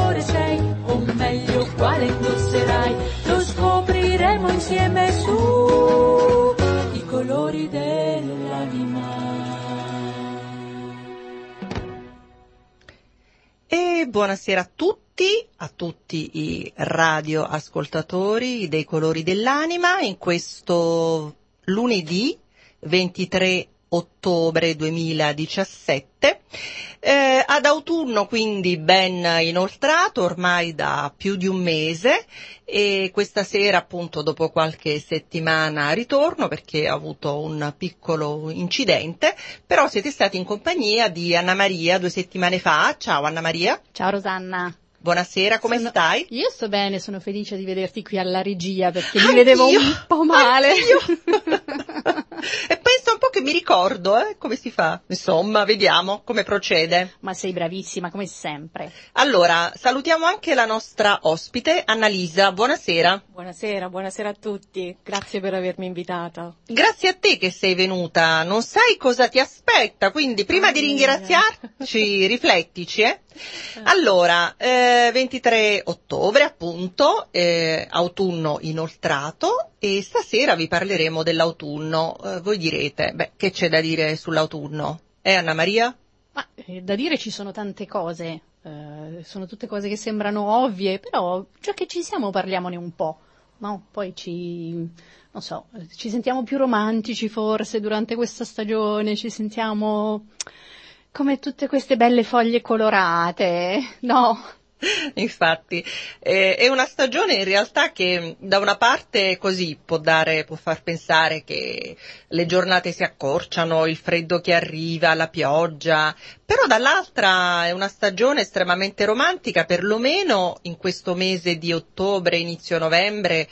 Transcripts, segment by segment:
colore sei, o meglio quale indosserai, lo scopriremo insieme su i colori dell'anima. E buonasera a tutti i radioascoltatori dei Colori dell'Anima in questo lunedì 23 ottobre 2017, ad autunno quindi ben inoltrato ormai da più di un mese, e questa sera appunto dopo qualche settimana ritorno perché ho avuto un piccolo incidente, però siete stati in compagnia di Anna Maria 2 settimane fa. Ciao Anna Maria. Ciao Rosanna. Buonasera, come stai? Io sto bene, sono felice di vederti qui alla regia perché mi vedevo un po' male. E penso un po' che mi ricordo, come si fa. Insomma, vediamo come procede. Ma sei bravissima, come sempre. Allora, salutiamo anche la nostra ospite, Annalisa. Buonasera. Buonasera a tutti. Grazie per avermi invitata. Grazie a te che sei venuta. Non sai cosa ti aspetta, quindi prima di ringraziarci, riflettici, Allora, 23 ottobre appunto, autunno inoltrato, e stasera vi parleremo dell'autunno. Voi direte, che c'è da dire sull'autunno? Anna Maria? Ma da dire ci sono tante cose, sono tutte cose che sembrano ovvie, però già che ci siamo parliamone un po', no? Poi ci sentiamo più romantici forse durante questa stagione, ci sentiamo come tutte queste belle foglie colorate, no? Infatti, è una stagione in realtà che da una parte così può far pensare che le giornate si accorciano, il freddo che arriva, la pioggia, però dall'altra è una stagione estremamente romantica, perlomeno in questo mese di ottobre, inizio novembre,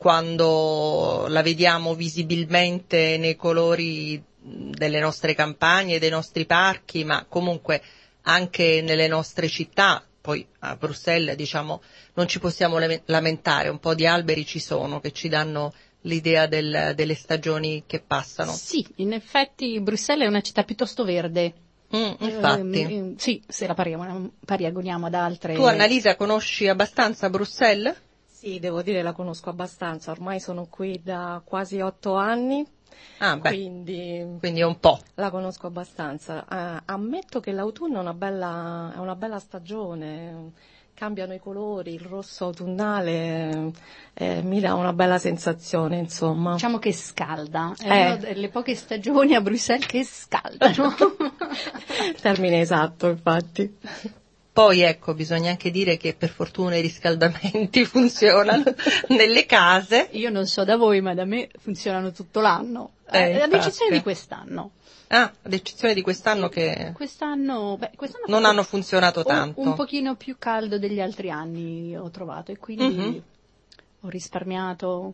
quando la vediamo visibilmente nei colori delle nostre campagne, dei nostri parchi, ma comunque anche nelle nostre città. Poi a Bruxelles, diciamo, non ci possiamo lamentare, un po' di alberi ci sono che ci danno l'idea delle stagioni che passano. Sì, in effetti Bruxelles è una città piuttosto verde. Infatti. Sì, se la paragoniamo ad altre. Tu, Annalisa, conosci abbastanza Bruxelles? Sì, devo dire la conosco abbastanza, ormai sono qui da quasi 8 anni. Quindi è un po'. La conosco abbastanza. Ammetto che l'autunno è una bella stagione, cambiano i colori, il rosso autunnale mi dà una bella sensazione, insomma. Diciamo che scalda, è una delle poche stagioni a Bruxelles che scaldano. Termine esatto, infatti. Poi ecco, bisogna anche dire che per fortuna i riscaldamenti funzionano nelle case. Io non so da voi, ma da me funzionano tutto l'anno, ad eccezione di quest'anno. Ad eccezione di quest'anno che quest'anno non hanno funzionato tanto. Un pochino più caldo degli altri anni ho trovato, e quindi ho risparmiato.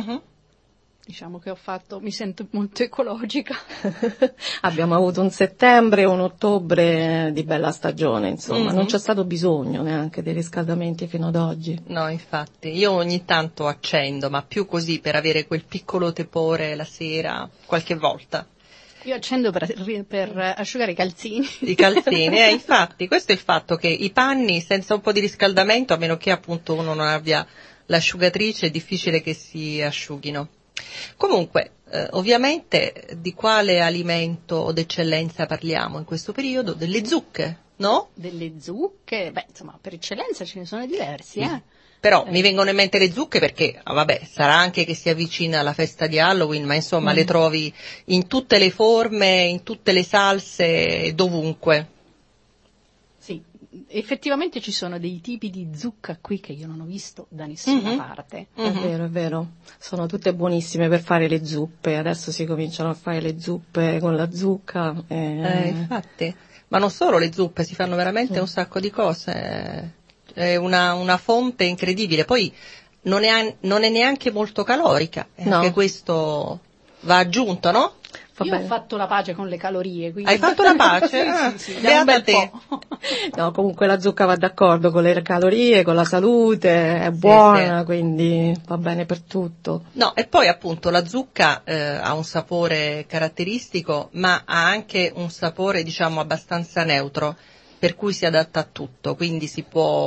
Diciamo che mi sento molto ecologica. Abbiamo avuto un settembre e un ottobre di bella stagione, insomma, non c'è stato bisogno neanche dei riscaldamenti fino ad oggi. No, infatti, io ogni tanto accendo, ma più così per avere quel piccolo tepore la sera, qualche volta. Io accendo per asciugare i calzini. I calzini, infatti, questo è il fatto che i panni senza un po' di riscaldamento, a meno che appunto uno non abbia l'asciugatrice, è difficile che si asciughino. Comunque, ovviamente, di quale alimento d'eccellenza parliamo in questo periodo? Delle zucche, no? Delle zucche? Insomma, per eccellenza ce ne sono diversi, Però mi vengono in mente le zucche perché, sarà anche che si avvicina la festa di Halloween, ma insomma le trovi in tutte le forme, in tutte le salse, dovunque. Sì, effettivamente ci sono dei tipi di zucca qui che io non ho visto da nessuna parte. È vero, sono tutte buonissime per fare le zuppe, adesso si cominciano a fare le zuppe con la zucca. Infatti, ma non solo le zuppe, si fanno veramente un sacco di cose, è una fonte incredibile, poi non è neanche molto calorica, anche questo va aggiunto, no? Io ho fatto la pace con le calorie. Quindi... Hai fatto la pace? Sì, da un bel po'. No, comunque la zucca va d'accordo con le calorie, con la salute, è buona, quindi va bene per tutto. No, e poi appunto la zucca ha un sapore caratteristico, ma ha anche un sapore, diciamo, abbastanza neutro, per cui si adatta a tutto, quindi si può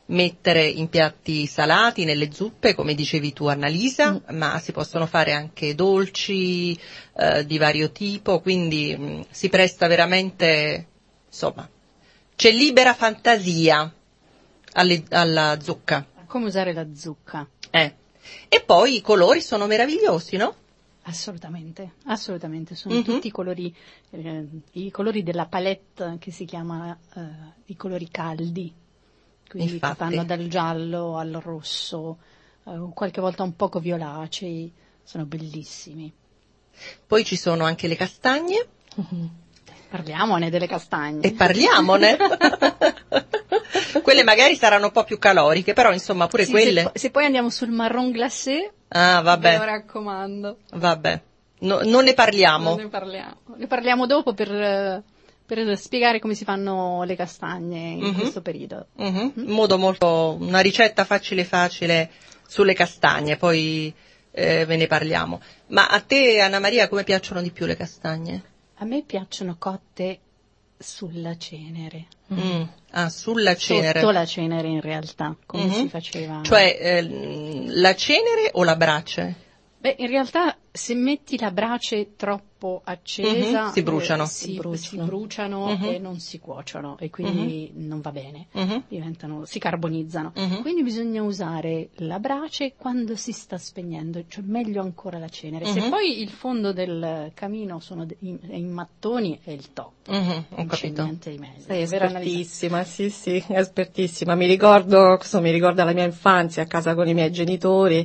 mettere in piatti salati, nelle zuppe, come dicevi tu Annalisa, ma si possono fare anche dolci di vario tipo, quindi si presta veramente, insomma, c'è libera fantasia alla zucca. Come usare la zucca? E poi i colori sono meravigliosi, no? Assolutamente, sono tutti i colori della palette che si chiama i colori caldi, quindi che vanno dal giallo al rosso, qualche volta un poco violacei, sono bellissimi. Poi ci sono anche le castagne. Parliamone delle castagne. E parliamone. Quelle magari saranno un po' più caloriche, però insomma pure quelle. Se poi andiamo sul marron glacé, vabbè. ve lo raccomando. Vabbè, non ne parliamo. Ne parliamo dopo per spiegare come si fanno le castagne in questo periodo. In modo una ricetta facile sulle castagne, poi ve ne parliamo. Ma a te, Anna Maria, come piacciono di più le castagne? A me piacciono cotte sulla cenere. Sulla cenere. Sotto la cenere in realtà, come si faceva. Cioè la cenere o la brace? Beh, in realtà se metti la brace troppo accesa si bruciano. Si bruciano e non si cuociono e quindi non va bene, si carbonizzano. Quindi bisogna usare la brace quando si sta spegnendo, cioè meglio ancora la cenere. Se poi il fondo del camino è in mattoni è il top. Ho capito. Niente di meglio. Sei espertissima, sì, espertissima. Mi ricorda la mia infanzia a casa con i miei genitori.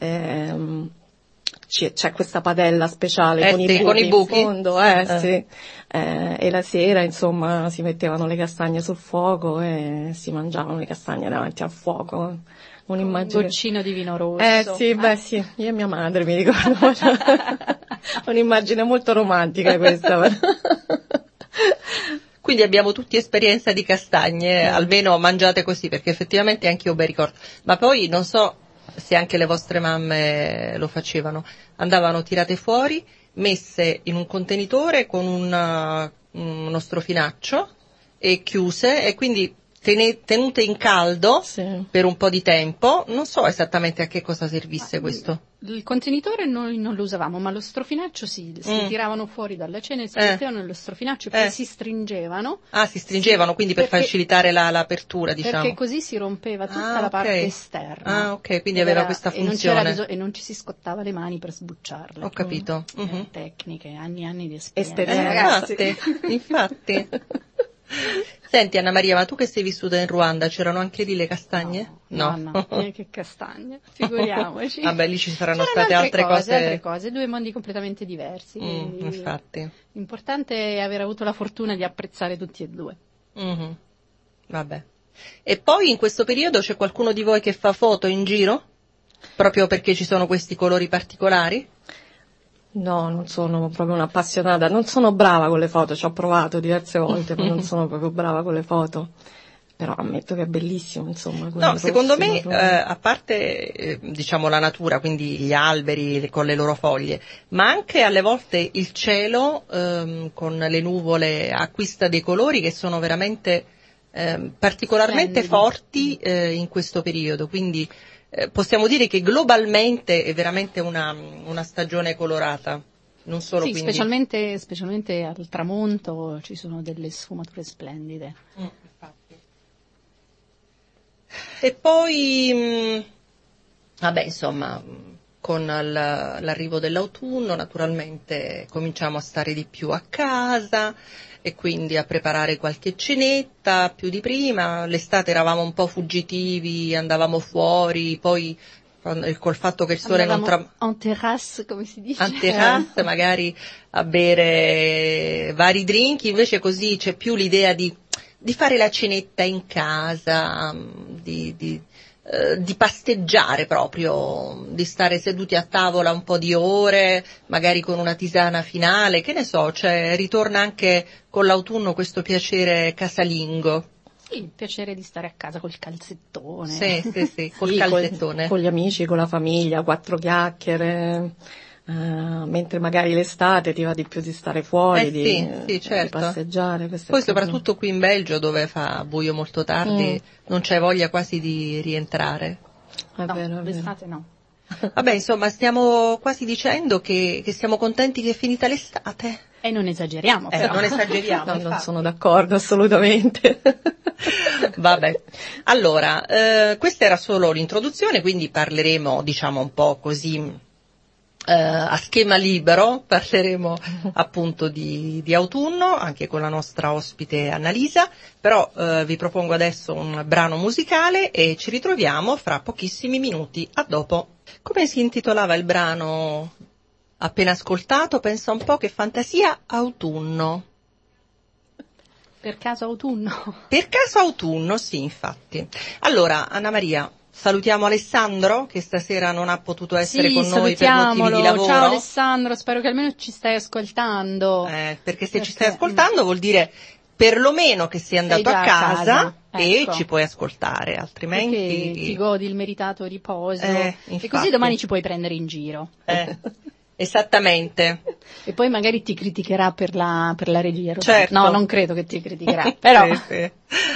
C'è questa padella speciale con i buchi in fondo, sì. E la sera, insomma, si mettevano le castagne sul fuoco e si mangiavano le castagne davanti al fuoco. Un goccino di vino rosso. Sì, io e mia madre mi ricordo. Un'immagine molto romantica questa. Quindi abbiamo tutti esperienza di castagne, almeno mangiate così, perché effettivamente anche io ben ricordo. Ma poi non so se anche le vostre mamme lo facevano, andavano tirate fuori, messe in un contenitore con uno strofinaccio e chiuse, e quindi tenute in caldo per un po' di tempo. Non so esattamente a che cosa servisse questo. Il contenitore noi non lo usavamo, ma lo strofinaccio si tiravano fuori dalla cena, si mettevano nello strofinaccio e poi si stringevano. Si stringevano, quindi per facilitare l'apertura, diciamo. Perché così si rompeva tutta la parte esterna. Quindi aveva questa funzione. E non ci si scottava le mani per sbucciarle. Ho capito. Tecniche, anni e anni di esperienza. Infatti. Senti Anna Maria, ma tu che sei vissuta in Ruanda, c'erano anche lì le castagne? No, che castagne, figuriamoci. Vabbè, lì ci saranno state altre cose, due mondi completamente diversi. Infatti. L'importante è aver avuto la fortuna di apprezzare tutti e due. Vabbè. E poi in questo periodo c'è qualcuno di voi che fa foto in giro? Proprio perché ci sono questi colori particolari? No, non sono proprio un'appassionata, non sono brava con le foto, ci ho provato diverse volte, ma non sono proprio brava con le foto. Però ammetto che è bellissimo, insomma. No, secondo me, a parte diciamo la natura, quindi gli alberi con le loro foglie, ma anche alle volte il cielo con le nuvole acquista dei colori che sono veramente particolarmente forti in questo periodo, quindi possiamo dire che globalmente è veramente una stagione colorata, non solo sì, quindi. Specialmente al tramonto ci sono delle sfumature splendide. Infatti. E poi, vabbè, insomma, con l'arrivo dell'autunno naturalmente cominciamo a stare di più a casa e quindi a preparare qualche cenetta più di prima. L'estate eravamo un po' fuggitivi, andavamo fuori, poi col fatto che il sole non en terrasse, come si dice? En terrasse, magari a bere vari drink, invece così c'è più l'idea di fare la cenetta in casa, di pasteggiare proprio, di stare seduti a tavola un po' di ore, magari con una tisana finale, che ne so, cioè ritorna anche con l'autunno questo piacere casalingo. Sì, il piacere di stare a casa col calzettone. Sì, col calzettone. Con gli amici, con la famiglia, 4 chiacchiere, mentre magari l'estate ti va di più di stare fuori, sì, certo. di passeggiare. Poi soprattutto qui in Belgio, dove fa buio molto tardi, non c'è voglia quasi di rientrare. È vero, l'estate no. Vabbè, insomma, stiamo quasi dicendo che siamo contenti che è finita l'estate. E non esageriamo, però. Non esageriamo. No, non sono d'accordo, assolutamente. Vabbè. Allora, questa era solo l'introduzione, quindi parleremo, diciamo, un po' così a schema libero, parleremo appunto di autunno, anche con la nostra ospite Annalisa, però vi propongo adesso un brano musicale e ci ritroviamo fra pochissimi minuti. A dopo. Come si intitolava il brano appena ascoltato? Pensa un po', che fantasia, autunno. Per caso autunno? Per caso autunno, sì, infatti. Allora, Anna Maria, salutiamo Alessandro, che stasera non ha potuto essere con noi per motivi di lavoro. Ciao Alessandro, spero che almeno ci stai ascoltando. Perché se ci stai ascoltando vuol dire perlomeno che sei andato a casa. E ci puoi ascoltare, altrimenti perché ti godi il meritato riposo e così domani ci puoi prendere in giro. Esattamente. E poi magari ti criticherà per la regia. Certo. No, non credo che ti criticherà, però sì.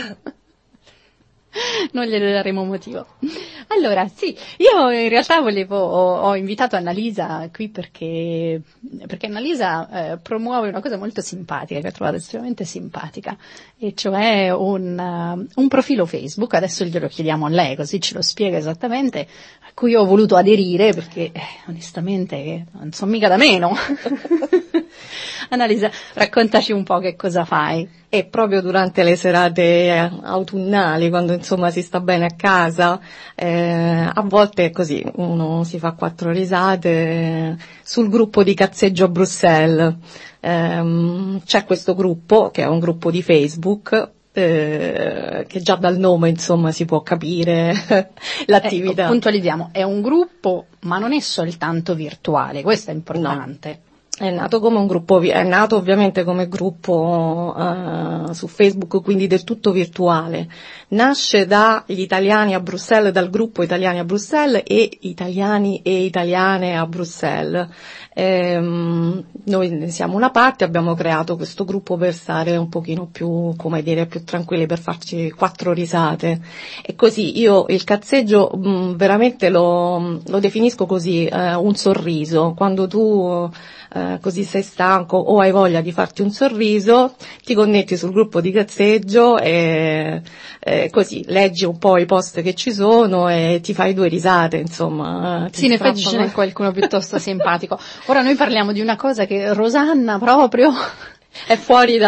Non gliene daremo motivo. Allora, sì, io in realtà ho invitato Annalisa qui perché Annalisa promuove una cosa molto simpatica, che ho trovato estremamente simpatica, e cioè un profilo Facebook. Adesso glielo chiediamo a lei, così ce lo spiega esattamente, a cui ho voluto aderire perché onestamente non so mica da meno. Annalisa, raccontaci un po' che cosa fai. E proprio durante le serate autunnali, quando insomma si sta bene a casa, a volte è così, uno si fa 4 risate sul gruppo di Cazzeggio a Bruxelles. C'è questo gruppo, che è un gruppo di Facebook, che già dal nome insomma si può capire l'attività. Puntualizziamo, è un gruppo, ma non è soltanto virtuale, questo è importante. No. È nato come un gruppo, è nato ovviamente come gruppo su Facebook, quindi del tutto virtuale. Nasce dagli italiani a Bruxelles, dal gruppo Italiani a Bruxelles e italiani e italiane a Bruxelles. Noi ne siamo una parte, abbiamo creato questo gruppo per stare un pochino più, come dire, più tranquilli, per farci 4 risate. E così io il cazzeggio veramente lo definisco così, un sorriso. Quando tu così sei stanco o hai voglia di farti un sorriso, ti connetti sul gruppo di cazzeggio e così leggi un po' i post che ci sono e ti fai 2 risate, insomma. Sì, in effetti ce n'è qualcuno piuttosto simpatico. Ora noi parliamo di una cosa che Rosanna proprio è fuori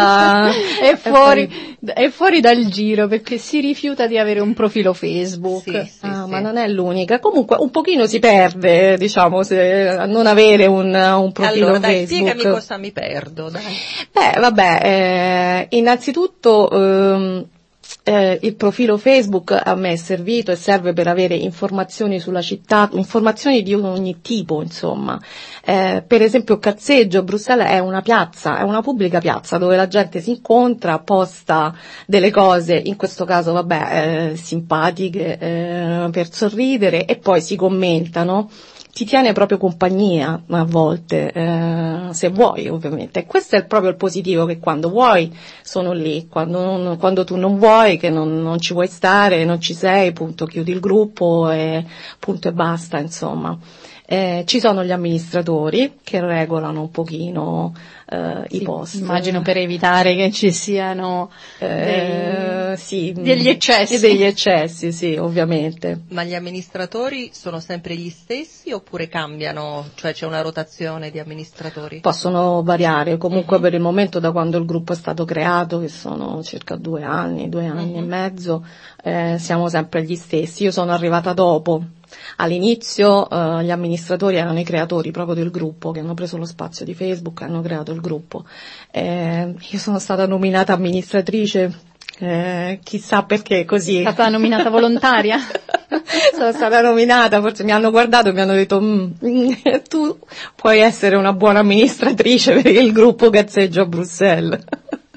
è fuori dal giro, perché si rifiuta di avere un profilo Facebook. Sì. Ma non è l'unica. Comunque un pochino si perde, diciamo, se a non avere un profilo allora, dai, Facebook. spiegami cosa mi perdo, dai. Beh, vabbè, innanzitutto il profilo Facebook a me è servito e serve per avere informazioni sulla città, informazioni di ogni tipo, insomma. Per esempio Cazzeggio, Bruxelles è una piazza, è una pubblica piazza dove la gente si incontra, posta delle cose, in questo caso vabbè, simpatiche, per sorridere, e poi si commentano. Ti tiene proprio compagnia a volte, se vuoi ovviamente. E questo è proprio il positivo, che quando vuoi sono lì, quando tu non vuoi, che non ci vuoi stare, non ci sei, punto, chiudi il gruppo e punto e basta, insomma. Ci sono gli amministratori che regolano un pochino i post. Immagino per evitare che ci siano degli eccessi. Degli eccessi, sì, ovviamente. Ma gli amministratori sono sempre gli stessi oppure cambiano? Cioè c'è una rotazione di amministratori? Possono variare, comunque per il momento, da quando il gruppo è stato creato, che sono circa 2 anni e mezzo, siamo sempre gli stessi. Io sono arrivata dopo. All'inizio gli amministratori erano i creatori proprio del gruppo, che hanno preso lo spazio di Facebook e hanno creato il gruppo. Io sono stata nominata amministratrice, chissà perché, così. È stata nominata volontaria? Sono stata nominata, forse mi hanno guardato e mi hanno detto tu puoi essere una buona amministratrice per il gruppo Cazzeggio a Bruxelles.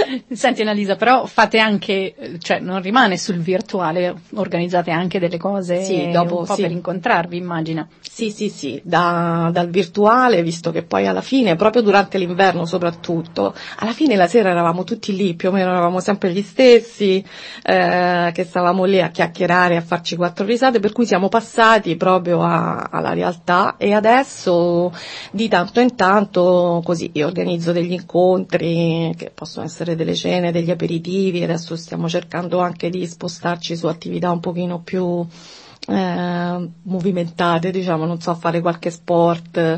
Senti Annalisa, però fate anche, cioè non rimane sul virtuale, organizzate anche delle cose Sì, dopo, un po' sì. per incontrarvi, immagino. Sì, dal virtuale, visto che poi alla fine, proprio durante l'inverno soprattutto, alla fine la sera eravamo tutti lì, più o meno eravamo sempre gli stessi, che stavamo lì a chiacchierare, a farci 4 risate, per cui siamo passati proprio alla realtà e adesso di tanto in tanto così io organizzo degli incontri che possono essere delle cene, degli aperitivi, adesso stiamo cercando anche di spostarci su attività un pochino più movimentate, diciamo, non so, fare qualche sport,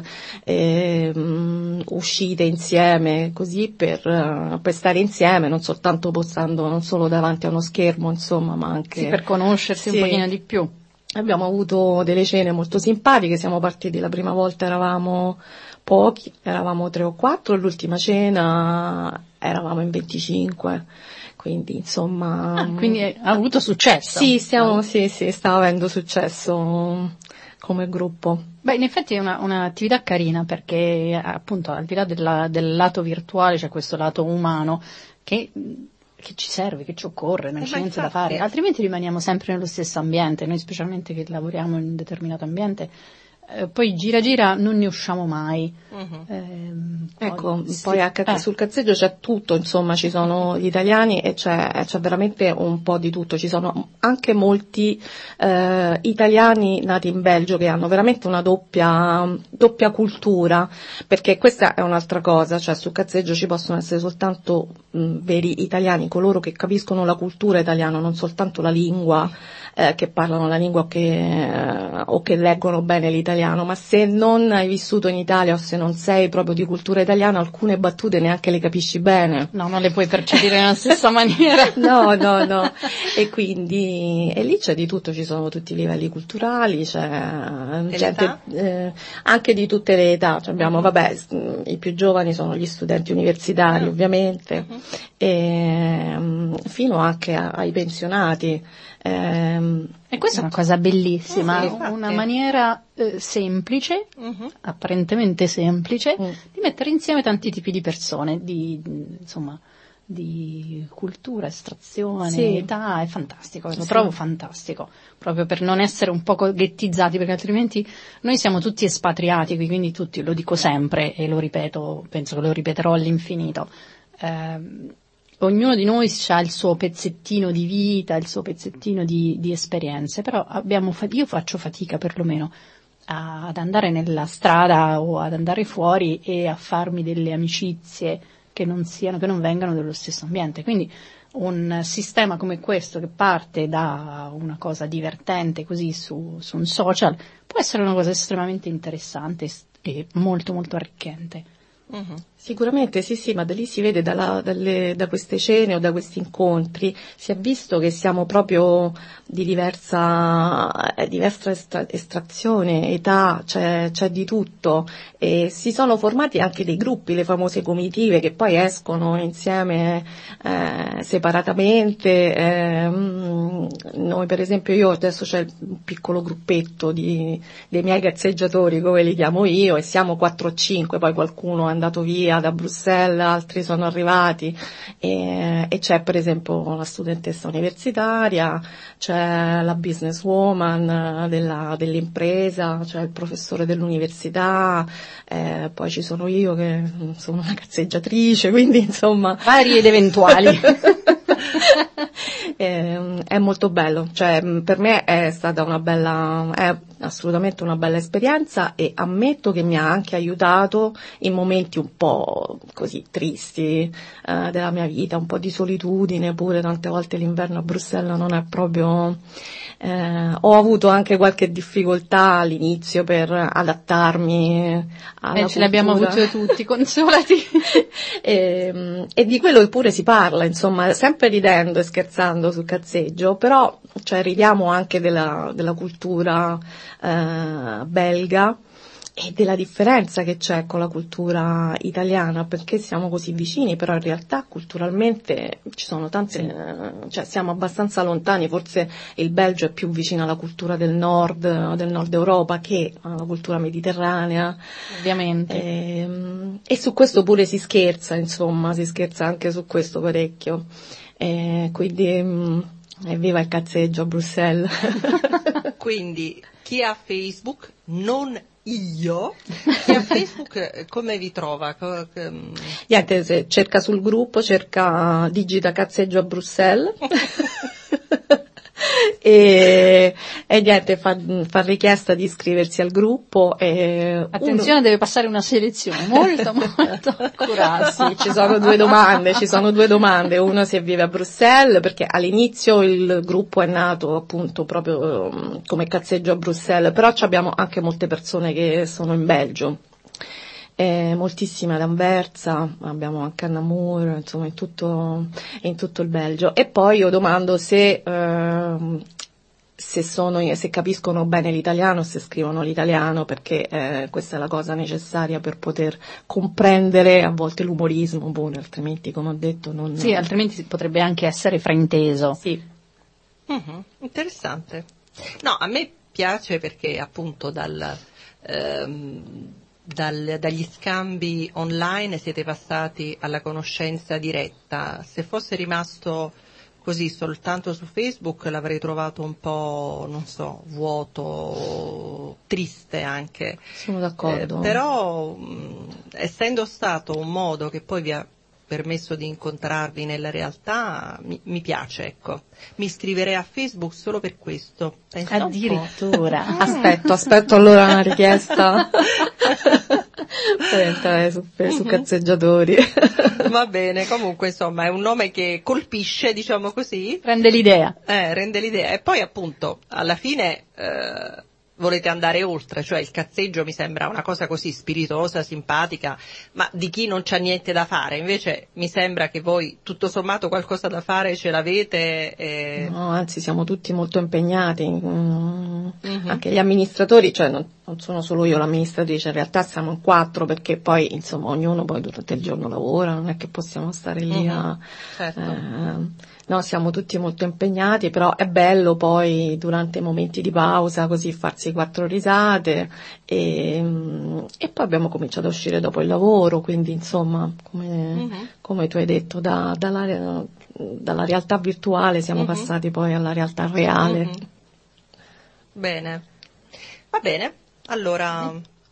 uscite insieme, così per stare insieme, non soltanto postando, non solo davanti a uno schermo, insomma, ma anche Sì, per conoscersi un pochino di più. Abbiamo avuto delle cene molto simpatiche, siamo partiti la prima volta, eravamo pochi, eravamo 3 o 4, l'ultima cena eravamo in 25. Quindi insomma. Quindi ha avuto successo. Sì, sta avendo successo come gruppo. Beh, in effetti è un'attività carina perché appunto al di là del lato virtuale c'è questo lato umano che ci serve, che ci occorre, non c'è niente da fare. Altrimenti rimaniamo sempre nello stesso ambiente, noi specialmente che lavoriamo in un determinato ambiente. Poi gira non ne usciamo mai. Poi anche sul cazzeggio c'è tutto, insomma, ci sono gli italiani e c'è veramente un po' di tutto, ci sono anche molti italiani nati in Belgio che hanno veramente una doppia cultura, perché questa è un'altra cosa, cioè sul cazzeggio ci possono essere soltanto veri italiani, coloro che capiscono la cultura italiana, non soltanto la lingua, che parlano la lingua o che leggono bene l'italiano, ma se non hai vissuto in Italia o se non sei proprio di cultura italiana, alcune battute neanche le capisci bene. No, non le puoi percepire nella stessa maniera. No. E quindi, e lì c'è di tutto, ci sono tutti i livelli culturali, c'è gente, anche di tutte le età, cioè abbiamo, i più giovani sono gli studenti universitari, ovviamente, e fino anche ai pensionati. E questa è una cosa bellissima, sì, una maniera semplice, apparentemente semplice, di mettere insieme tanti tipi di persone, di cultura, estrazione, età, è fantastico, lo trovo fantastico, proprio per non essere un po' ghettizzati, perché altrimenti noi siamo tutti espatriati, quindi tutti, lo dico sempre e lo ripeto, penso che lo ripeterò all'infinito. Ognuno di noi ha il suo pezzettino di vita, il suo pezzettino di esperienze, però io faccio fatica perlomeno ad andare nella strada o ad andare fuori e a farmi delle amicizie che non vengano dallo stesso ambiente. Quindi un sistema come questo che parte da una cosa divertente così su un social può essere una cosa estremamente interessante e molto molto arricchente. Sicuramente sì, ma da lì si vede da queste cene o da questi incontri, si è visto che siamo proprio di diversa estrazione, età, c'è di tutto, e si sono formati anche dei gruppi, le famose comitive che poi escono insieme separatamente. Noi per esempio, io adesso c'è un piccolo gruppetto dei miei cazzeggiatori, come li chiamo io, e siamo 4 o 5, poi qualcuno è andato via da Bruxelles, altri sono arrivati, e c'è per esempio la studentessa universitaria, c'è la businesswoman dell'impresa, c'è il professore dell'università, poi ci sono io che sono una cazzeggiatrice, quindi insomma vari ed eventuali. È molto bello, cioè per me è stata è assolutamente una bella esperienza, e ammetto che mi ha anche aiutato in momenti un po' così tristi della mia vita, un po' di solitudine, pure tante volte l'inverno a Bruxelles non è proprio. Ho avuto anche qualche difficoltà all'inizio per adattarmi alla ce l'abbiamo avute tutti, consolati. E di quello pure si parla, insomma, sempre ridendo e scherzando sul cazzeggio, però ridiamo anche della cultura belga, e della differenza che c'è con la cultura italiana, perché siamo così vicini, però in realtà culturalmente ci sono tante, cioè siamo abbastanza lontani, forse il Belgio è più vicino alla cultura del nord Europa che alla cultura mediterranea. Ovviamente. E su questo pure si scherza, insomma, si scherza anche su questo parecchio. Quindi evviva il cazzeggio a Bruxelles. Quindi chi ha Facebook, non io, chi ha Facebook come vi trova? Niente, se cerca sul gruppo, digita cazzeggio a Bruxelles e niente, fa richiesta di iscriversi al gruppo. Attenzione, deve passare una selezione molto accurata. Sì, ci sono due domande. Una, se vive a Bruxelles, perché all'inizio il gruppo è nato appunto proprio come cazzeggio a Bruxelles, però abbiamo anche molte persone che sono in Belgio. Moltissime ad Anversa, abbiamo anche a Namur, insomma in tutto il Belgio. E poi io domando se capiscono bene l'italiano, se scrivono l'italiano, perché questa è la cosa necessaria per poter comprendere a volte l'umorismo, altrimenti, come ho detto, non... Sì, altrimenti potrebbe anche essere frainteso. Sì. Interessante. No, a me piace perché appunto dagli scambi online siete passati alla conoscenza diretta. Se fosse rimasto così soltanto su Facebook l'avrei trovato un po', non so, vuoto, triste anche. Sono d'accordo. Però essendo stato un modo che poi vi ha permesso di incontrarvi nella realtà, mi piace, ecco. Mi iscriverei a Facebook solo per questo. Pensa addirittura. Aspetto allora una richiesta per entrare su cazzeggiatori. Va bene, comunque insomma è un nome che colpisce, diciamo così. Rende l'idea. Rende l'idea. E poi appunto alla fine volete andare oltre, cioè il cazzeggio mi sembra una cosa così spiritosa, simpatica, ma di chi non c'ha niente da fare. Invece mi sembra che voi tutto sommato qualcosa da fare ce l'avete. No, anzi siamo tutti molto impegnati, anche gli amministratori, cioè non sono solo io l'amministratrice, in realtà siamo in 4, perché poi insomma ognuno poi durante il giorno lavora, non è che possiamo stare lì certo. No, siamo tutti molto impegnati, però è bello poi durante i momenti di pausa così farsi 4 risate e poi abbiamo cominciato a uscire dopo il lavoro, quindi insomma come tu hai detto dalla realtà virtuale siamo passati poi alla realtà reale. Bene, va bene, allora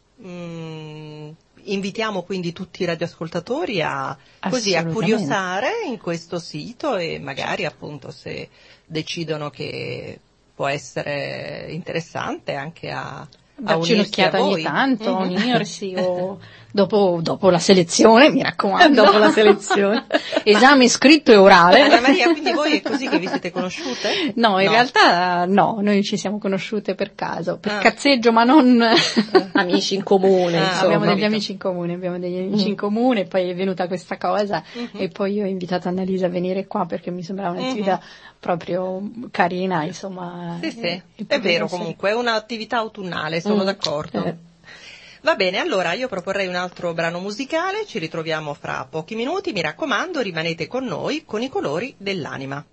invitiamo quindi tutti i radioascoltatori a curiosare in questo sito e magari appunto se decidono che può essere interessante anche a darci un'occhiata a voi. Ogni tanto, unirsi o dopo la selezione, mi raccomando. Dopo la selezione. Esame scritto e orale. Anna Maria, quindi voi è così che vi siete conosciute? No, in realtà no, noi ci siamo conosciute per caso, per cazzeggio, ma non amici in comune. Insomma. Abbiamo degli amici in comune, e poi è venuta questa cosa e poi io ho invitato Annalisa a venire qua perché mi sembrava un'attività proprio carina, insomma. Sì, è vero comunque, è un'attività autunnale, sono d'accordo. Va bene, allora io proporrei un altro brano musicale, ci ritroviamo fra pochi minuti, mi raccomando, rimanete con noi con i colori dell'anima.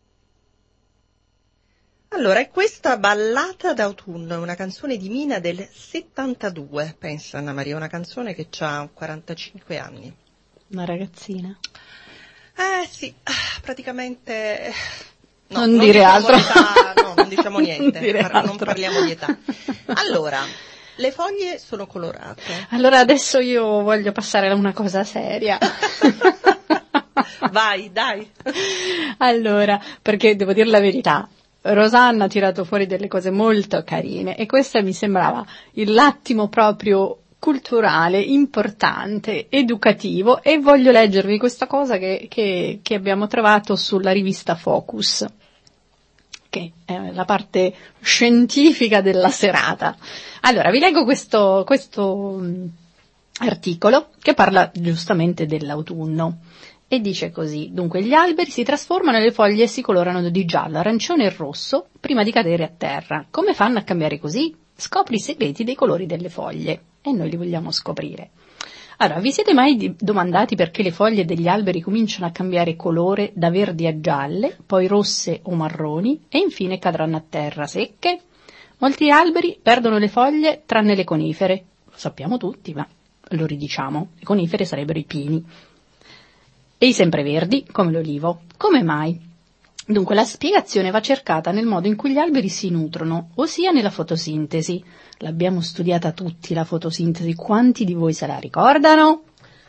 Allora, è questa Ballata d'autunno, una canzone di Mina del 72, pensa Anna Maria, una canzone che ha 45 anni. Una ragazzina. Sì, praticamente... No, non dire altro. Non diciamo niente, non parliamo di età. Allora... Le foglie sono colorate. Allora adesso io voglio passare a una cosa seria. Vai, dai. Allora, perché devo dire la verità, Rosanna ha tirato fuori delle cose molto carine e questa mi sembrava l'attimo proprio culturale, importante, educativo, e voglio leggervi questa cosa che abbiamo trovato sulla rivista Focus, che è la parte scientifica della serata. Allora, vi leggo questo articolo che parla giustamente dell'autunno e dice così: dunque, gli alberi si trasformano e le foglie si colorano di giallo, arancione e rosso prima di cadere a terra. Come fanno a cambiare così? Scopri i segreti dei colori delle foglie. e noi li vogliamo scoprire. Allora, vi siete mai domandati perché le foglie degli alberi cominciano a cambiare colore da verdi a gialle, poi rosse o marroni e infine cadranno a terra secche? Molti alberi perdono le foglie tranne le conifere, lo sappiamo tutti, ma lo ridiciamo, le conifere sarebbero i pini. E i sempreverdi, come l'olivo. Come mai? Dunque, la spiegazione va cercata nel modo in cui gli alberi si nutrono, ossia nella fotosintesi. L'abbiamo studiata tutti, la fotosintesi. Quanti di voi se la ricordano?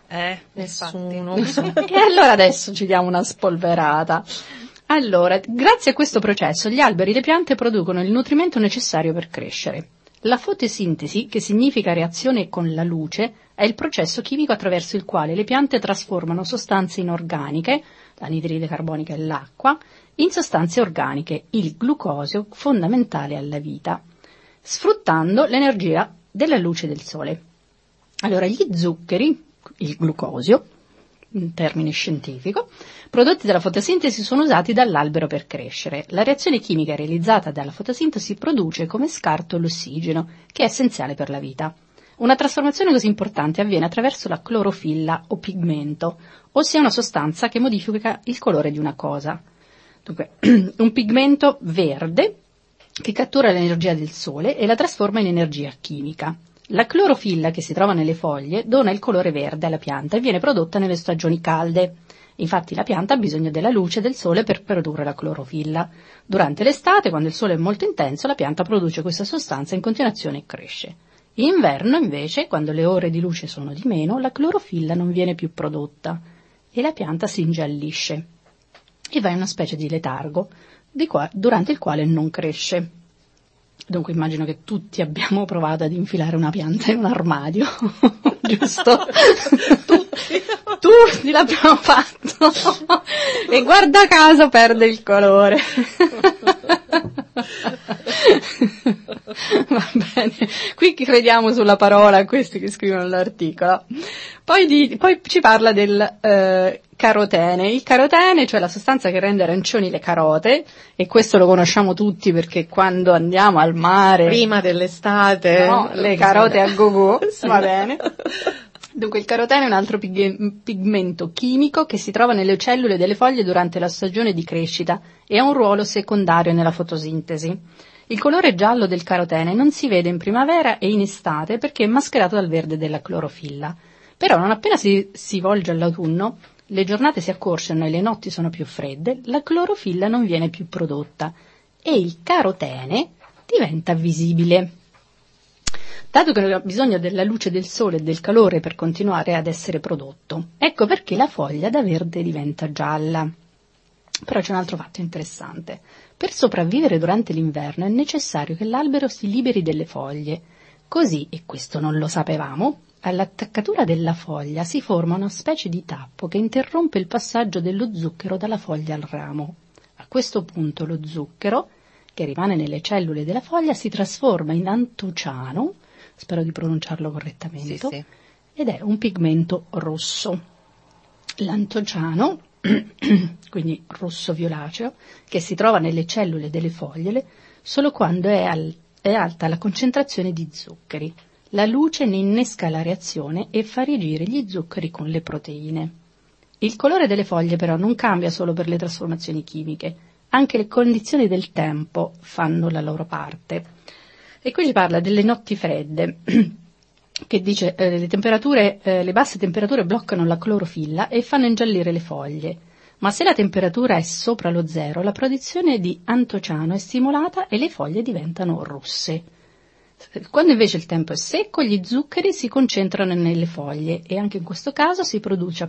Nessuno. E allora adesso ci diamo una spolverata. Allora, grazie a questo processo, gli alberi e le piante producono il nutrimento necessario per crescere. La fotosintesi, che significa reazione con la luce, è il processo chimico attraverso il quale le piante trasformano sostanze inorganiche, l'anidride carbonica e l'acqua, in sostanze organiche, il glucosio fondamentale alla vita, sfruttando l'energia della luce del sole. Allora, gli zuccheri, il glucosio, un termine scientifico, prodotti dalla fotosintesi sono usati dall'albero per crescere. La reazione chimica realizzata dalla fotosintesi produce come scarto l'ossigeno, che è essenziale per la vita. Una trasformazione così importante avviene attraverso la clorofilla o pigmento, ossia una sostanza che modifica il colore di una cosa. Dunque, un pigmento verde che cattura l'energia del sole e la trasforma in energia chimica. La clorofilla che si trova nelle foglie dona il colore verde alla pianta e viene prodotta nelle stagioni calde. Infatti la pianta ha bisogno della luce del sole per produrre la clorofilla. Durante l'estate, quando il sole è molto intenso, la pianta produce questa sostanza in continuazione e cresce. In inverno, invece, quando le ore di luce sono di meno, la clorofilla non viene più prodotta e la pianta si ingiallisce e va in una specie di letargo durante il quale non cresce. Dunque immagino che tutti abbiamo provato ad infilare una pianta in un armadio, giusto? Tutti l'abbiamo fatto e guarda caso perde il colore. Va bene, qui crediamo sulla parola a questi che scrivono l'articolo. Poi ci parla del carotene. Il carotene, cioè la sostanza che rende arancioni le carote, e questo lo conosciamo tutti perché quando andiamo al mare Prima dell'estate. no, le carote a go-go, sì. Va bene. Dunque il carotene è un altro pigmento chimico che si trova nelle cellule delle foglie durante la stagione di crescita e ha un ruolo secondario nella fotosintesi. Il colore giallo del carotene non si vede in primavera e in estate perché è mascherato dal verde della clorofilla. Però non appena si volge all'autunno, le giornate si accorciano e le notti sono più fredde, la clorofilla non viene più prodotta e il carotene diventa visibile. Dato che ha bisogno della luce del sole e del calore per continuare ad essere prodotto. Ecco perché la foglia da verde diventa gialla. Però c'è un altro fatto interessante. Per sopravvivere durante l'inverno è necessario che l'albero si liberi delle foglie. Così, e questo non lo sapevamo, all'attaccatura della foglia si forma una specie di tappo che interrompe il passaggio dello zucchero dalla foglia al ramo. A questo punto lo zucchero, che rimane nelle cellule della foglia, si trasforma in antociano, spero di pronunciarlo correttamente, Sì. ed è un pigmento rosso. L'antociano, quindi rosso violaceo, che si trova nelle cellule delle foglie solo quando è alta la concentrazione di zuccheri. La luce ne innesca la reazione e fa reagire gli zuccheri con le proteine. Il colore delle foglie però non cambia solo per le trasformazioni chimiche, anche le condizioni del tempo fanno la loro parte. E qui ci parla delle notti fredde, che dice le basse temperature bloccano la clorofilla e fanno ingiallire le foglie, ma se la temperatura è sopra lo zero, la produzione di antociano è stimolata e le foglie diventano rosse. Quando invece il tempo è secco, gli zuccheri si concentrano nelle foglie e anche in questo caso si produce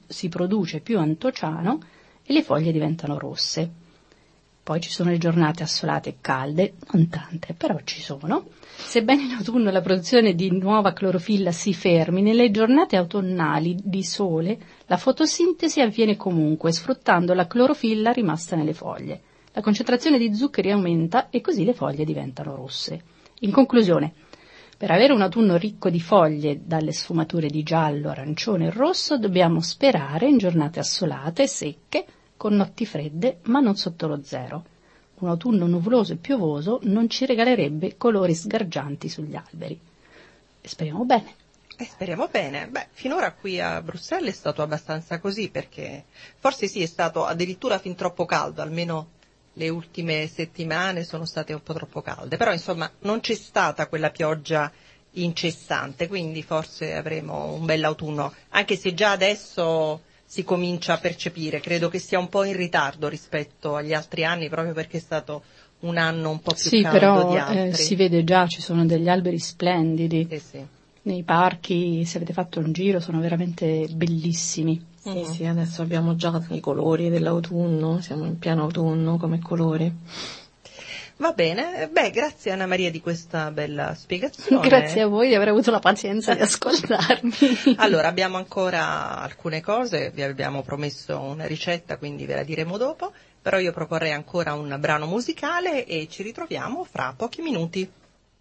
più antociano e le foglie diventano rosse. Poi ci sono le giornate assolate e calde, non tante, però ci sono. Sebbene in autunno la produzione di nuova clorofilla si fermi, nelle giornate autunnali di sole la fotosintesi avviene comunque, sfruttando la clorofilla rimasta nelle foglie. La concentrazione di zuccheri aumenta e così le foglie diventano rosse. In conclusione, per avere un autunno ricco di foglie dalle sfumature di giallo, arancione e rosso, dobbiamo sperare in giornate assolate e secche, con notti fredde, ma non sotto lo zero. Un autunno nuvoloso e piovoso non ci regalerebbe colori sgargianti sugli alberi. Speriamo bene. Speriamo bene. Beh, finora qui a Bruxelles è stato abbastanza così, perché forse sì, è stato addirittura fin troppo caldo, almeno le ultime settimane sono state un po' troppo calde, però insomma non c'è stata quella pioggia incessante, quindi forse avremo un bell'autunno, anche se già adesso si comincia a percepire, credo che sia un po' in ritardo rispetto agli altri anni, proprio perché è stato un anno un po' più caldo però, di altri. si vede già, ci sono degli alberi splendidi. Sì. Nei parchi, se avete fatto un giro, sono veramente bellissimi. Sì, adesso abbiamo già i colori dell'autunno, siamo in pieno autunno come colori. Va bene, beh, grazie Anna Maria di questa bella spiegazione. Grazie a voi di aver avuto la pazienza di ascoltarmi. Allora, abbiamo ancora alcune cose, vi abbiamo promesso una ricetta, quindi ve la diremo dopo, però io proporrei ancora un brano musicale e ci ritroviamo fra pochi minuti.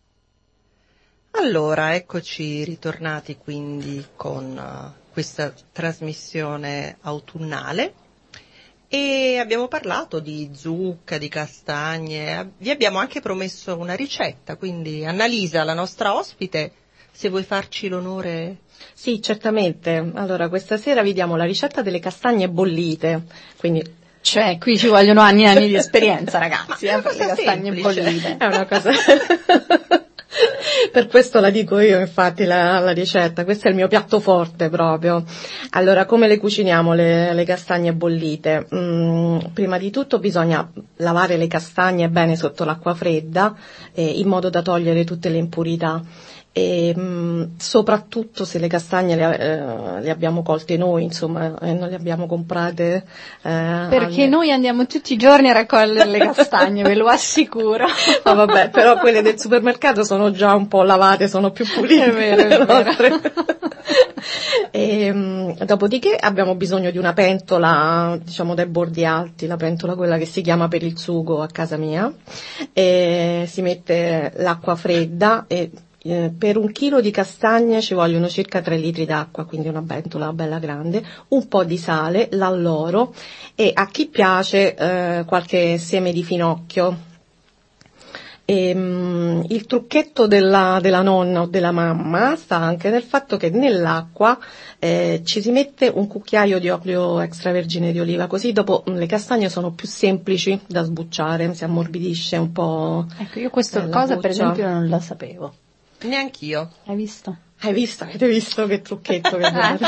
Allora, eccoci ritornati quindi con questa trasmissione autunnale e abbiamo parlato di zucca, di castagne, vi abbiamo anche promesso una ricetta, quindi Annalisa, la nostra ospite, se vuoi farci l'onore. Sì, certamente. Allora, questa sera vi diamo la ricetta delle castagne bollite, quindi Cioè, qui ci vogliono anni e anni di esperienza, ragazzi, per le castagne semplice. bollite. è una cosa... Per questo la dico io, infatti, la ricetta. Questo è il mio piatto forte proprio. Allora, come le cuciniamo le castagne bollite? Prima di tutto bisogna lavare le castagne bene sotto l'acqua fredda, in modo da togliere tutte le impurità. E soprattutto se le castagne le abbiamo colte noi, insomma, non le abbiamo comprate. Perché noi andiamo tutti i giorni a raccogliere le castagne, ve lo assicuro. No, vabbè, però quelle del supermercato sono già un po' lavate, sono più pulite. È vero, è vero. Dopodiché abbiamo bisogno di una pentola, diciamo dai bordi alti, la pentola quella che si chiama per il sugo a casa mia, e si mette l'acqua fredda e per 1 chilo di castagne ci vogliono circa 3 litri d'acqua, quindi una pentola bella grande, un po' di sale, l'alloro e a chi piace qualche seme di finocchio. Il trucchetto della nonna o della mamma sta anche nel fatto che nell'acqua ci si mette un cucchiaio di olio extravergine di oliva, così dopo le castagne sono più semplici da sbucciare, si ammorbidisce un po'. Ecco, io questa la cosa per buccia. esempio non la sapevo. Neanch'io. Hai visto? Hai visto? Avete visto che trucchetto che guarda?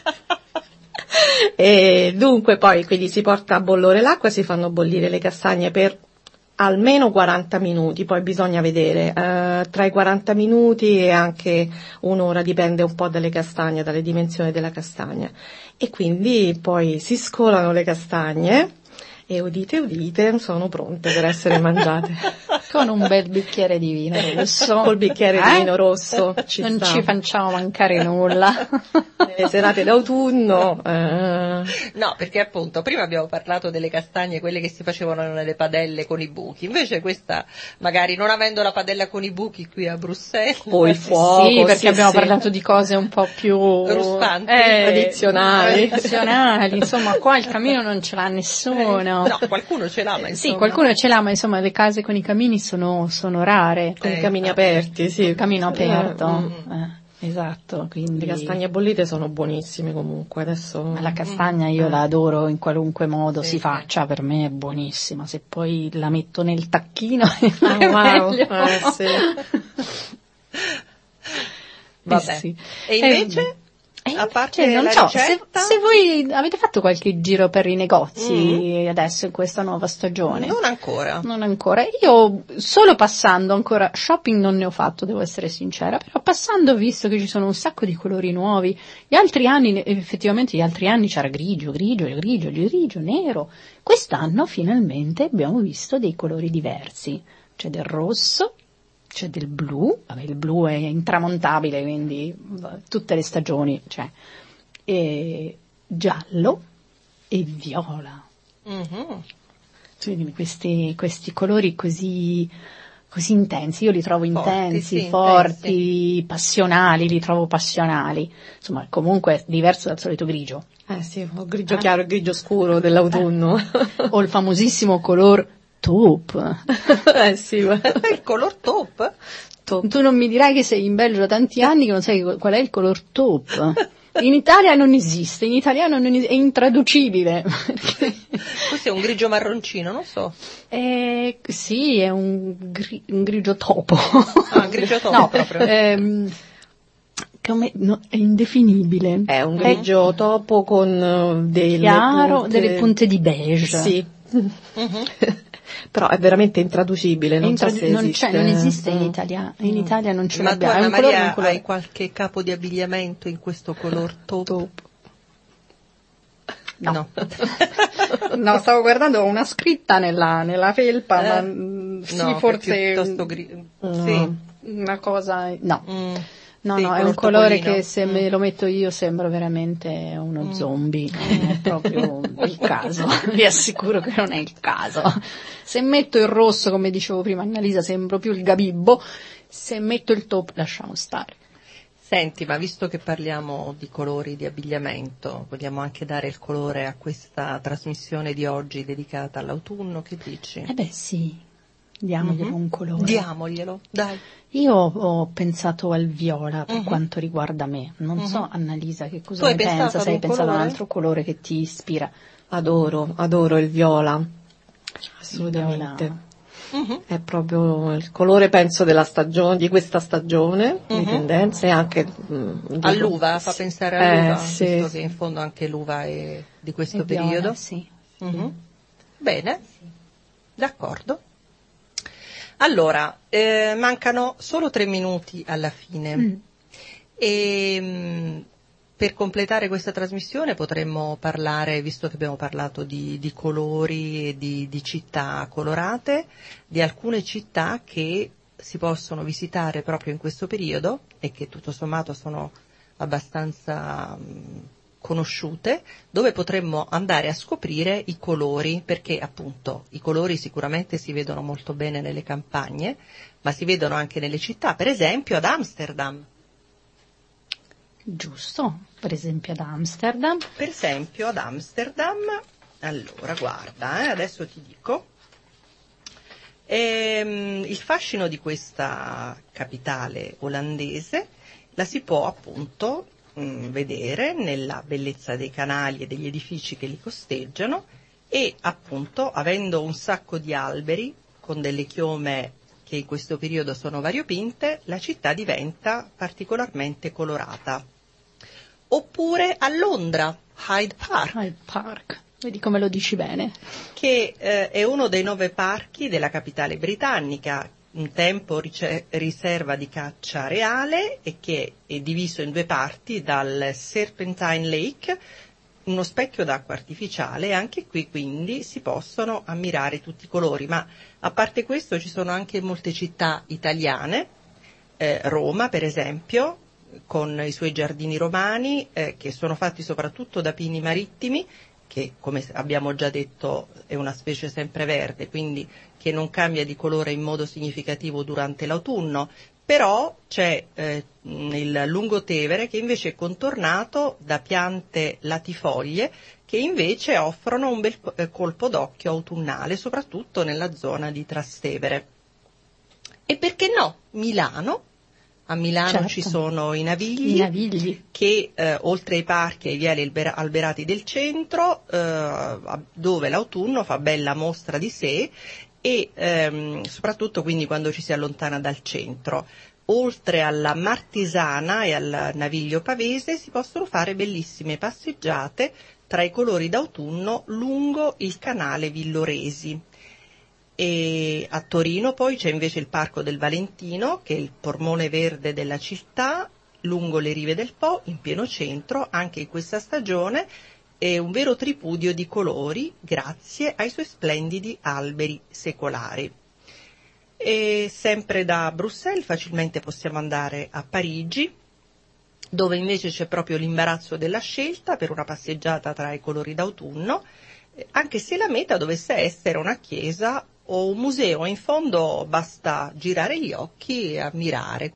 E dunque poi quindi si porta a bollore l'acqua, si fanno bollire le castagne per almeno 40 minuti, poi bisogna vedere, tra i 40 minuti e anche un'ora, dipende un po' dalle castagne, dalle dimensioni della castagna. E quindi poi si scolano le castagne e udite udite, sono pronte per essere mangiate. Con un bel bicchiere di vino rosso. Col bicchiere di vino rosso Non sta. ci facciamo mancare nulla. Nelle serate d'autunno. No, perché appunto prima abbiamo parlato delle castagne, quelle che si facevano nelle padelle con i buchi, invece questa, magari non avendo la padella con i buchi qui a Bruxelles, Poi il fuoco. Sì, perché abbiamo sì. parlato di cose un po' più ruspanti, tradizionali. Insomma, qua il camino non ce l'ha nessuno. No, qualcuno ce l'ha, ma insomma. Sì, qualcuno ce l'ha, ma insomma le case con i camini sono rare. Con i camini aperti, sì. Il camino aperto. Esatto, quindi Le castagne bollite sono buonissime comunque, adesso. Ma la castagna io la adoro in qualunque modo Sì, si sì. faccia, per me è buonissima. Se poi la metto nel tacchino Ah, wow. meglio. Sì. Vabbè. Sì. E invece? A parte non la so, ricetta? se voi avete fatto qualche giro per i negozi adesso in questa nuova stagione? Non ancora. Non ancora. Io solo passando ancora, shopping non ne ho fatto, devo essere sincera, però passando ho visto che ci sono un sacco di colori nuovi. Gli altri anni c'era grigio, nero. Quest'anno finalmente abbiamo visto dei colori diversi. C'è del rosso, c'è del blu, vabbè, il blu è intramontabile, quindi tutte le stagioni c'è, e giallo e viola. Quindi questi colori così intensi, io li trovo intensi, sì, forti, passionali, li trovo passionali. Insomma, comunque diverso dal solito grigio. Sì, o grigio chiaro e grigio scuro dell'autunno. O il famosissimo color taupe. Sì, ma... Il color taupe? Tu non mi dirai che sei in Belgio da tanti anni che non sai qual è il color taupe. In Italia non esiste, in italiano non è intraducibile. Cos'è, un grigio marroncino, non so. Sì, è un grigio topo. Ah, grigio topo No, proprio. è indefinibile. È un grigio topo con delle punte di beige. Sì. Però è veramente intraducibile, non so se non esiste. Non esiste in Italia. In Italia non ce Ma tu, l'abbiamo. Anna È un colore, Maria, un colore. hai qualche capo di abbigliamento in questo color taupe? No. No, stavo guardando una scritta nella felpa, ma sì, no, forse piuttosto sì. una cosa. No. No, sì, no, è un colore topolino. che se me lo metto io sembra veramente uno zombie, non è proprio il caso, vi assicuro che non è il caso. Se metto il rosso, come dicevo prima Annalisa, sembro più il Gabibbo, se metto il taupe lasciamo stare. Senti, ma visto che parliamo di colori di abbigliamento, vogliamo anche dare il colore a questa trasmissione di oggi dedicata all'autunno, che dici? Beh sì, diamoglielo un colore. Diamoglielo, dai. Io ho pensato al viola per quanto riguarda me. Non so, Annalisa, che cosa ne pensa? Se hai pensato a un altro colore che ti ispira? Adoro il viola. Assolutamente. È proprio il colore, penso, della stagione, di questa stagione, di tendenze, anche all'uva, fa pensare all'uva, sì, visto che in fondo anche l'uva è di questo periodo. Viola, sì. Bene, d'accordo. Allora, mancano solo 3 minuti alla fine e per completare questa trasmissione potremmo parlare, visto che abbiamo parlato di colori e di città colorate, di alcune città che si possono visitare proprio in questo periodo e che tutto sommato sono abbastanza conosciute, dove potremmo andare a scoprire i colori, perché appunto i colori sicuramente si vedono molto bene nelle campagne, ma si vedono anche nelle città, per esempio ad Amsterdam. Giusto, per esempio ad Amsterdam. Per esempio ad Amsterdam, allora guarda, adesso ti dico, il fascino di questa capitale olandese la si può appunto vedere nella bellezza dei canali e degli edifici che li costeggiano e appunto avendo un sacco di alberi con delle chiome che in questo periodo sono variopinte, la città diventa particolarmente colorata. Oppure a Londra, Hyde Park, vedi come lo dici bene, che è uno dei 9 parchi della capitale britannica, un tempo riserva di caccia reale e che è diviso in 2 parti dal Serpentine Lake, uno specchio d'acqua artificiale, e anche qui quindi si possono ammirare tutti i colori, ma a parte questo ci sono anche molte città italiane, Roma per esempio, con i suoi giardini romani che sono fatti soprattutto da pini marittimi, che come abbiamo già detto è una specie sempreverde, quindi che non cambia di colore in modo significativo durante l'autunno, però c'è il Lungotevere che invece è contornato da piante latifoglie che invece offrono un bel colpo d'occhio autunnale, soprattutto nella zona di Trastevere. E perché no? Milano. A Milano certo. Ci sono i Navigli. Che oltre ai parchi e ai viali alberati del centro, dove l'autunno fa bella mostra di sé e soprattutto quindi quando ci si allontana dal centro. Oltre alla Martesana e al Naviglio Pavese si possono fare bellissime passeggiate tra i colori d'autunno lungo il canale Villoresi. E a Torino poi c'è invece il Parco del Valentino, che è il polmone verde della città, lungo le rive del Po, in pieno centro, anche in questa stagione, è un vero tripudio di colori grazie ai suoi splendidi alberi secolari. E sempre da Bruxelles facilmente possiamo andare a Parigi, dove invece c'è proprio l'imbarazzo della scelta per una passeggiata tra i colori d'autunno, anche se la meta dovesse essere una chiesa o un museo, in fondo basta girare gli occhi e ammirare